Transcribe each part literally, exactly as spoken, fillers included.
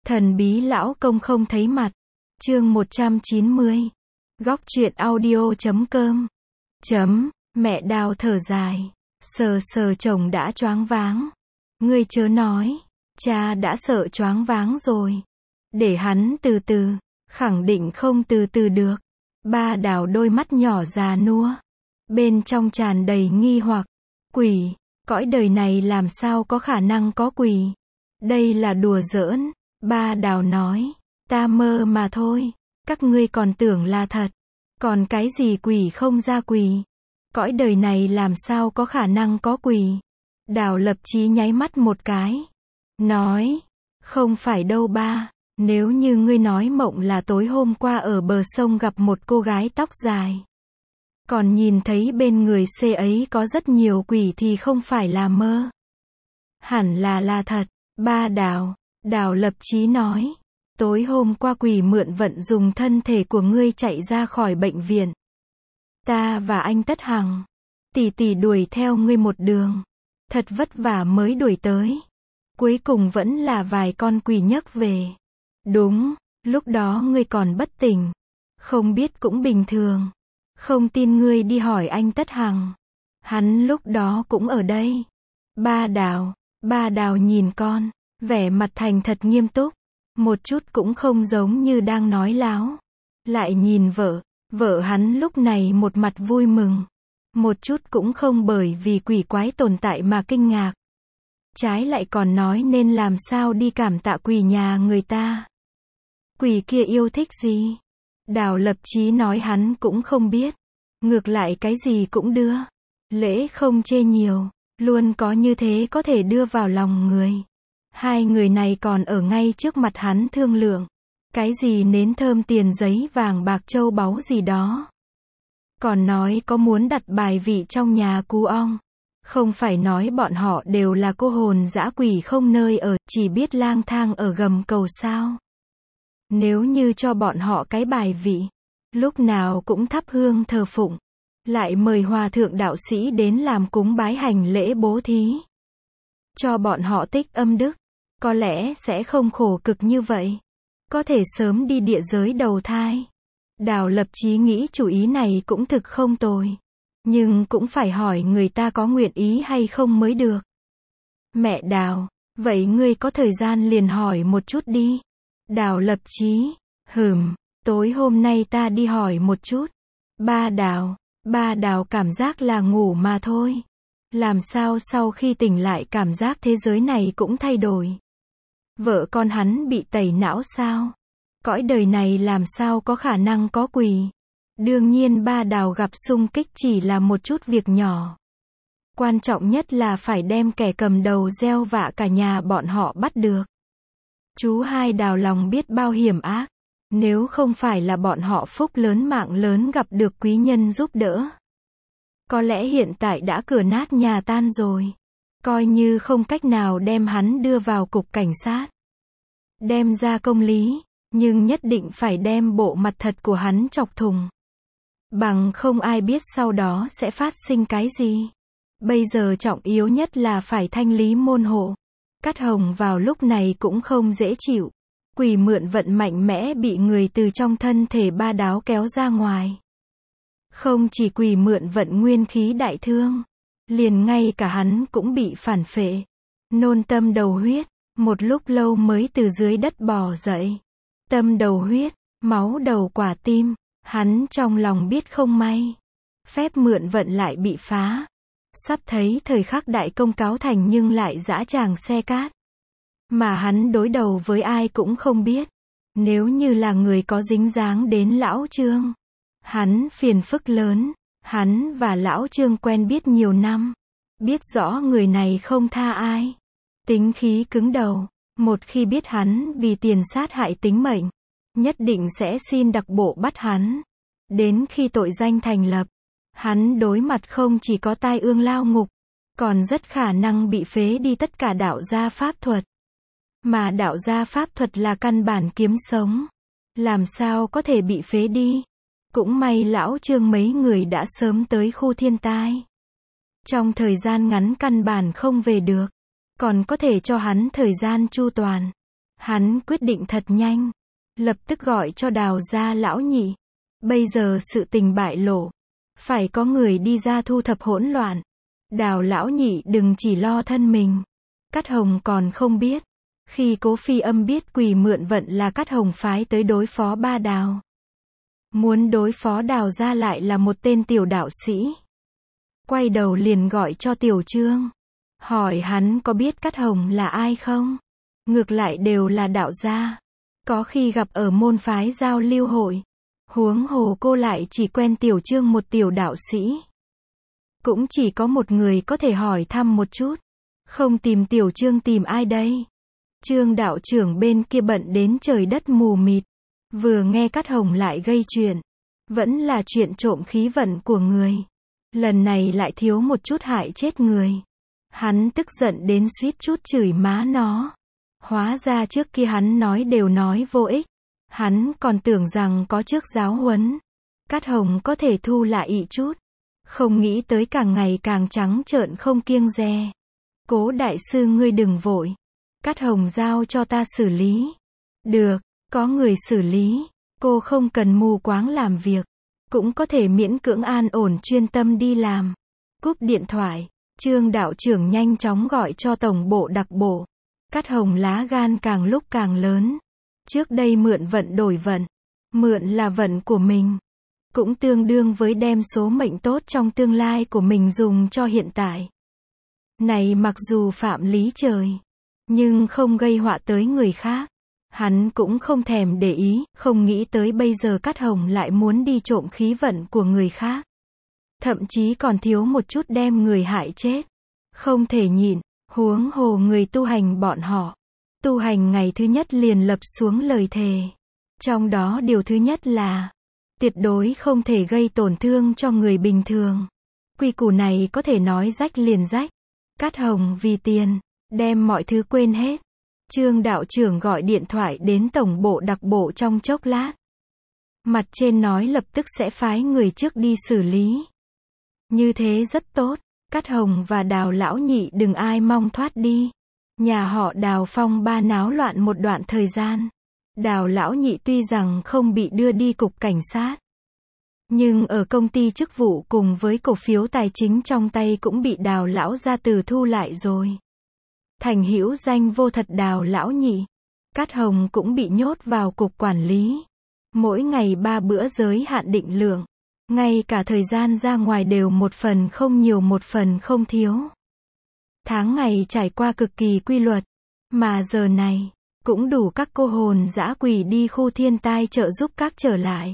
Thần bí lão công không thấy mặt. Chương một trăm chín mươi. Góc truyện audio chấm com. Chấm, mẹ Đào thở dài, sờ sờ chồng đã choáng váng. Ngươi chớ nói, cha đã sợ choáng váng rồi. Để hắn từ từ, khẳng định không từ từ được. Ba Đào đôi mắt nhỏ già nua, bên trong tràn đầy nghi hoặc. Quỷ, cõi đời này làm sao có khả năng có quỷ? Đây là đùa giỡn. Ba Đào nói, ta mơ mà thôi, các ngươi còn tưởng là thật. Còn cái gì quỷ không ra quỷ? Cõi đời này làm sao có khả năng có quỷ? Đào Lập Chí nháy mắt một cái, nói, không phải đâu ba, nếu như ngươi nói mộng là tối hôm qua ở bờ sông gặp một cô gái tóc dài, còn nhìn thấy bên người xê ấy có rất nhiều quỷ thì không phải là mơ. Hẳn là là thật. Ba Đào, Đào Lập Chí nói, tối hôm qua quỷ mượn vận dùng thân thể của ngươi chạy ra khỏi bệnh viện. Ta và anh Tất Hằng, tỷ tỷ đuổi theo ngươi một đường, thật vất vả mới đuổi tới. Cuối cùng vẫn là vài con quỷ nhấc về. Đúng, lúc đó ngươi còn bất tỉnh. Không biết cũng bình thường. Không tin ngươi đi hỏi anh Tất Hằng. Hắn lúc đó cũng ở đây. Ba Đào, Ba Đào nhìn con, vẻ mặt thành thật nghiêm túc, một chút cũng không giống như đang nói láo. Lại nhìn vợ, vợ hắn lúc này một mặt vui mừng, một chút cũng không bởi vì quỷ quái tồn tại mà kinh ngạc. Trái lại còn nói nên làm sao đi cảm tạ quỷ nhà người ta. Quỷ kia yêu thích gì? Đào Lập Chí nói hắn cũng không biết. Ngược lại cái gì cũng đưa. Lễ không chê nhiều, luôn có như thế có thể đưa vào lòng người. Hai người này còn ở ngay trước mặt hắn thương lượng. Cái gì nến thơm tiền giấy vàng bạc châu báu gì đó. Còn nói có muốn đặt bài vị trong nhà cu ong. Không phải nói bọn họ đều là cô hồn dã quỷ không nơi ở, chỉ biết lang thang ở gầm cầu sao. Nếu như cho bọn họ cái bài vị, lúc nào cũng thắp hương thờ phụng, lại mời hòa thượng đạo sĩ đến làm cúng bái hành lễ bố thí, cho bọn họ tích âm đức, có lẽ sẽ không khổ cực như vậy. Có thể sớm đi địa giới đầu thai. Đào Lập Chí nghĩ chủ ý này cũng thực không tồi. Nhưng cũng phải hỏi người ta có nguyện ý hay không mới được. Mẹ Đào, vậy ngươi có thời gian liền hỏi một chút đi. Đào Lập Chí, hừm, tối hôm nay ta đi hỏi một chút. Ba Đào, Ba Đào cảm giác là ngủ mà thôi. Làm sao sau khi tỉnh lại cảm giác thế giới này cũng thay đổi. Vợ con hắn bị tẩy não sao? Cõi đời này làm sao có khả năng có quỷ? Đương nhiên Ba Đào gặp xung kích chỉ là một chút việc nhỏ. Quan trọng nhất là phải đem kẻ cầm đầu gieo vạ cả nhà bọn họ bắt được. Chú hai Đào lòng biết bao hiểm ác. Nếu không phải là bọn họ phúc lớn mạng lớn gặp được quý nhân giúp đỡ, có lẽ hiện tại đã cửa nát nhà tan rồi. Coi như không cách nào đem hắn đưa vào cục cảnh sát, đem ra công lý, nhưng nhất định phải đem bộ mặt thật của hắn chọc thùng. Bằng không ai biết sau đó sẽ phát sinh cái gì. Bây giờ trọng yếu nhất là phải thanh lý môn hộ. Cát Hồng vào lúc này cũng không dễ chịu. Quỷ mượn vận mạnh mẽ bị người từ trong thân thể Ba Đáo kéo ra ngoài. Không chỉ quỷ mượn vận nguyên khí đại thương, liền ngay cả hắn cũng bị phản phệ, nôn tâm đầu huyết, một lúc lâu mới từ dưới đất bò dậy. Tâm đầu huyết, máu đầu quả tim, hắn trong lòng biết không may. Phép mượn vận lại bị phá. Sắp thấy thời khắc đại công cáo thành nhưng lại dã tràng xe cát. Mà hắn đối đầu với ai cũng không biết. Nếu như là người có dính dáng đến Lão Trương, hắn phiền phức lớn. Hắn và Lão Trương quen biết nhiều năm, biết rõ người này không tha ai, tính khí cứng đầu. Một khi biết hắn vì tiền sát hại tính mệnh, nhất định sẽ xin đặc bộ bắt hắn. Đến khi tội danh thành lập, hắn đối mặt không chỉ có tai ương lao ngục, còn rất khả năng bị phế đi tất cả đạo gia pháp thuật. Mà đạo gia pháp thuật là căn bản kiếm sống, làm sao có thể bị phế đi. Cũng may Lão Trương mấy người đã sớm tới khu thiên tai. Trong thời gian ngắn căn bản không về được, còn có thể cho hắn thời gian chu toàn. Hắn quyết định thật nhanh. Lập tức gọi cho Đào gia lão nhị. Bây giờ sự tình bại lộ. Phải có người đi ra thu thập hỗn loạn. Đào lão nhị đừng chỉ lo thân mình. Cát Hồng còn không biết. Khi Cố Phi Âm biết Quỷ Mượn Vận là Cát Hồng phái tới đối phó ba Đào. Muốn đối phó Đào gia lại là một tên tiểu đạo sĩ. Quay đầu liền gọi cho Tiểu Trương. Hỏi hắn có biết Cát Hồng là ai không? Ngược lại đều là đạo gia. Có khi gặp ở môn phái giao lưu hội. Huống hồ cô lại chỉ quen Tiểu Trương một tiểu đạo sĩ. Cũng chỉ có một người có thể hỏi thăm một chút. Không tìm Tiểu Trương tìm ai đây? Trương đạo trưởng bên kia bận đến trời đất mù mịt. Vừa nghe Cát Hồng lại gây chuyện. Vẫn là chuyện trộm khí vận của người. Lần này lại thiếu một chút hại chết người. Hắn tức giận đến suýt chút chửi má nó. Hóa ra trước kia hắn nói đều nói vô ích. Hắn còn tưởng rằng có trước giáo huấn. Cát Hồng có thể thu lại ị chút. Không nghĩ tới càng ngày càng trắng trợn không kiêng dè. Cố đại sư ngươi đừng vội. Cát Hồng giao cho ta xử lý. Được, có người xử lý. Cô không cần mù quáng làm việc. Cũng có thể miễn cưỡng an ổn chuyên tâm đi làm. Cúp điện thoại. Trương đạo trưởng nhanh chóng gọi cho tổng bộ đặc bộ. Cát Hồng lá gan càng lúc càng lớn. Trước đây mượn vận đổi vận. Mượn là vận của mình. Cũng tương đương với đem số mệnh tốt trong tương lai của mình dùng cho hiện tại. Này mặc dù phạm lý trời. Nhưng không gây họa tới người khác. Hắn cũng không thèm để ý. Không nghĩ tới bây giờ Cát Hồng lại muốn đi trộm khí vận của người khác. Thậm chí còn thiếu một chút đem người hại chết. Không thể nhịn. Huống hồ người tu hành bọn họ. Tu hành ngày thứ nhất liền lập xuống lời thề. Trong đó điều thứ nhất là tuyệt đối không thể gây tổn thương cho người bình thường. Quy củ này có thể nói rách liền rách. Cát Hồng vì tiền, đem mọi thứ quên hết. Trương đạo trưởng gọi điện thoại đến tổng bộ đặc bộ trong chốc lát. Mặt trên nói lập tức sẽ phái người trước đi xử lý. Như thế rất tốt. Cát Hồng và Đào lão nhị đừng ai mong thoát đi. Nhà họ Đào phong ba náo loạn một đoạn thời gian. Đào lão nhị tuy rằng không bị đưa đi cục cảnh sát. Nhưng ở công ty chức vụ cùng với cổ phiếu tài chính trong tay cũng bị Đào lão gia tử thu lại rồi. Thành hữu danh vô thật Đào lão nhị. Cát Hồng cũng bị nhốt vào cục quản lý. Mỗi ngày ba bữa giới hạn định lượng. Ngay cả thời gian ra ngoài đều một phần không nhiều một phần không thiếu. Tháng ngày trải qua cực kỳ quy luật. Mà giờ này, cũng đủ các cô hồn dã quỷ đi khu thiên tai trợ giúp các trở lại.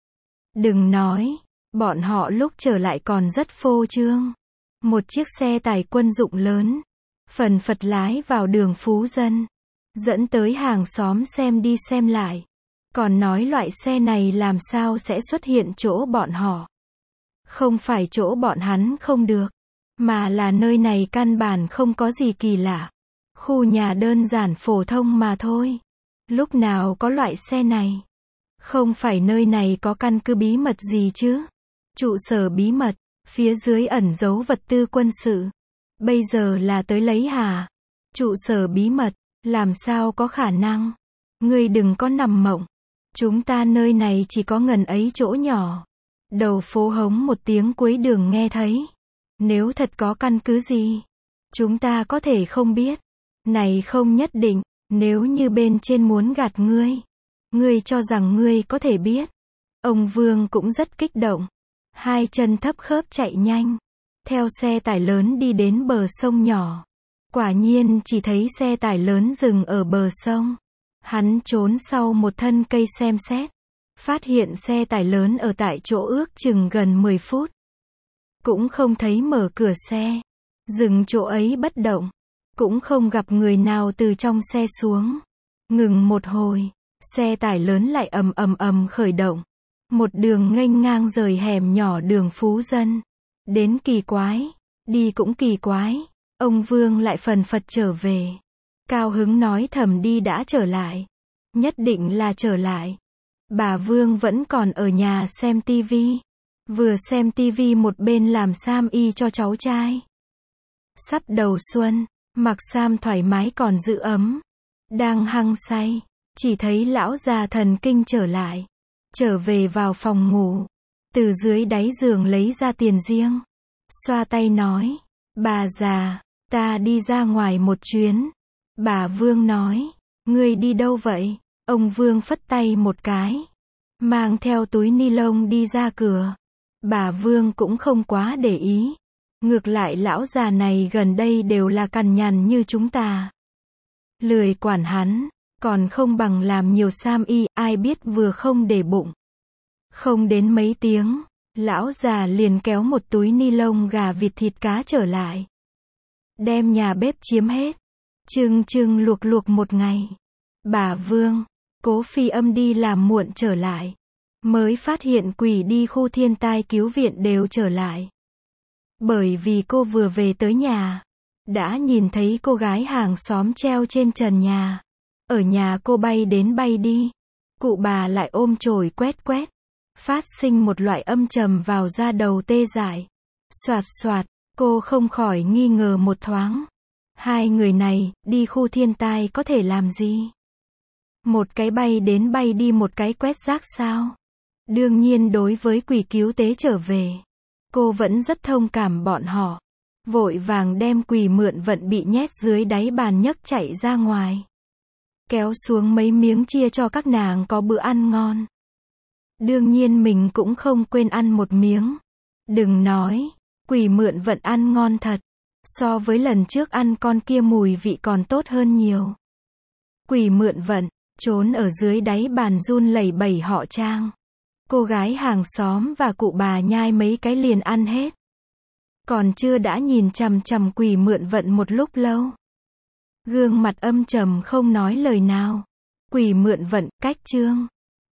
Đừng nói, bọn họ lúc trở lại còn rất phô trương. Một chiếc xe tải quân dụng lớn, phần phật lái vào đường Phú Dân. Dẫn tới hàng xóm xem đi xem lại. Còn nói loại xe này làm sao sẽ xuất hiện chỗ bọn họ. Không phải chỗ bọn hắn không được. Mà là nơi này căn bản không có gì kỳ lạ. Khu nhà đơn giản phổ thông mà thôi. Lúc nào có loại xe này? Không phải nơi này có căn cứ bí mật gì chứ? Trụ sở bí mật, phía dưới ẩn giấu vật tư quân sự. Bây giờ là tới lấy hả? Trụ sở bí mật, làm sao có khả năng? Ngươi đừng có nằm mộng. Chúng ta nơi này chỉ có ngần ấy chỗ nhỏ. Đầu phố hống một tiếng cuối đường nghe thấy. Nếu thật có căn cứ gì, chúng ta có thể không biết. Này không nhất định, nếu như bên trên muốn gạt ngươi. Ngươi cho rằng ngươi có thể biết. Ông Vương cũng rất kích động. Hai chân thấp khớp chạy nhanh. Theo xe tải lớn đi đến bờ sông nhỏ. Quả nhiên chỉ thấy xe tải lớn dừng ở bờ sông. Hắn trốn sau một thân cây xem xét. Phát hiện xe tải lớn ở tại chỗ ước chừng gần mười phút. Cũng không thấy mở cửa xe. Dừng chỗ ấy bất động. Cũng không gặp người nào từ trong xe xuống. Ngừng một hồi. Xe tải lớn lại ầm ầm ầm khởi động. Một đường nghênh ngang rời hẻm nhỏ đường Phú Dân. Đến kỳ quái. Đi cũng kỳ quái. Ông Vương lại phần phật trở về. Cao hứng nói thầm đi đã trở lại. Nhất định là trở lại. Bà Vương vẫn còn ở nhà xem tivi. Vừa xem tivi một bên làm sam y cho cháu trai. Sắp đầu xuân, mặc sam thoải mái còn giữ ấm. đang hăng say, chỉ thấy lão già thần kinh trở lại, trở về vào phòng ngủ, từ dưới đáy giường lấy ra tiền riêng, xoa tay nói, bà già, ta đi ra ngoài một chuyến. Bà Vương nói, ngươi đi đâu vậy? Ông Vương phất tay một cái, mang theo túi ni lông đi ra cửa. Bà Vương cũng không quá để ý. Ngược lại lão già này gần đây đều là cằn nhằn như chúng ta. Lười quản hắn, còn không bằng làm nhiều sam y, ai biết vừa không để bụng. Không đến mấy tiếng, lão già liền kéo một túi ni lông gà vịt thịt cá trở lại. Đem nhà bếp chiếm hết. Trưng trưng luộc luộc một ngày. Bà Vương, Cố Phi Âm đi làm muộn trở lại. Mới phát hiện quỷ đi khu thiên tai cứu viện đều trở lại. Bởi vì cô vừa về tới nhà, đã nhìn thấy cô gái hàng xóm treo trên trần nhà. Ở nhà cô bay đến bay đi. Cụ bà lại ôm chổi quét quét. Phát sinh một loại âm trầm vào da đầu tê dại. Soạt soạt, cô không khỏi nghi ngờ một thoáng. Hai người này, đi khu thiên tai có thể làm gì? Một cái bay đến bay đi, một cái quét rác sao? Đương nhiên đối với quỷ cứu tế trở về, cô vẫn rất thông cảm bọn họ. Vội vàng đem quỷ mượn vận bị nhét dưới đáy bàn nhấc chạy ra ngoài. Kéo xuống mấy miếng chia cho các nàng có bữa ăn ngon. Đương nhiên mình cũng không quên ăn một miếng. Đừng nói, quỷ mượn vận ăn ngon thật. So với lần trước ăn con kia mùi vị còn tốt hơn nhiều. Quỷ mượn vận, trốn ở dưới đáy bàn run lẩy bẩy họ Trang. Cô gái hàng xóm và cụ bà nhai mấy cái liền ăn hết. Còn chưa đã nhìn chằm chằm quỷ mượn vận một lúc lâu. Gương mặt âm trầm không nói lời nào. Quỷ mượn vận, cách chương.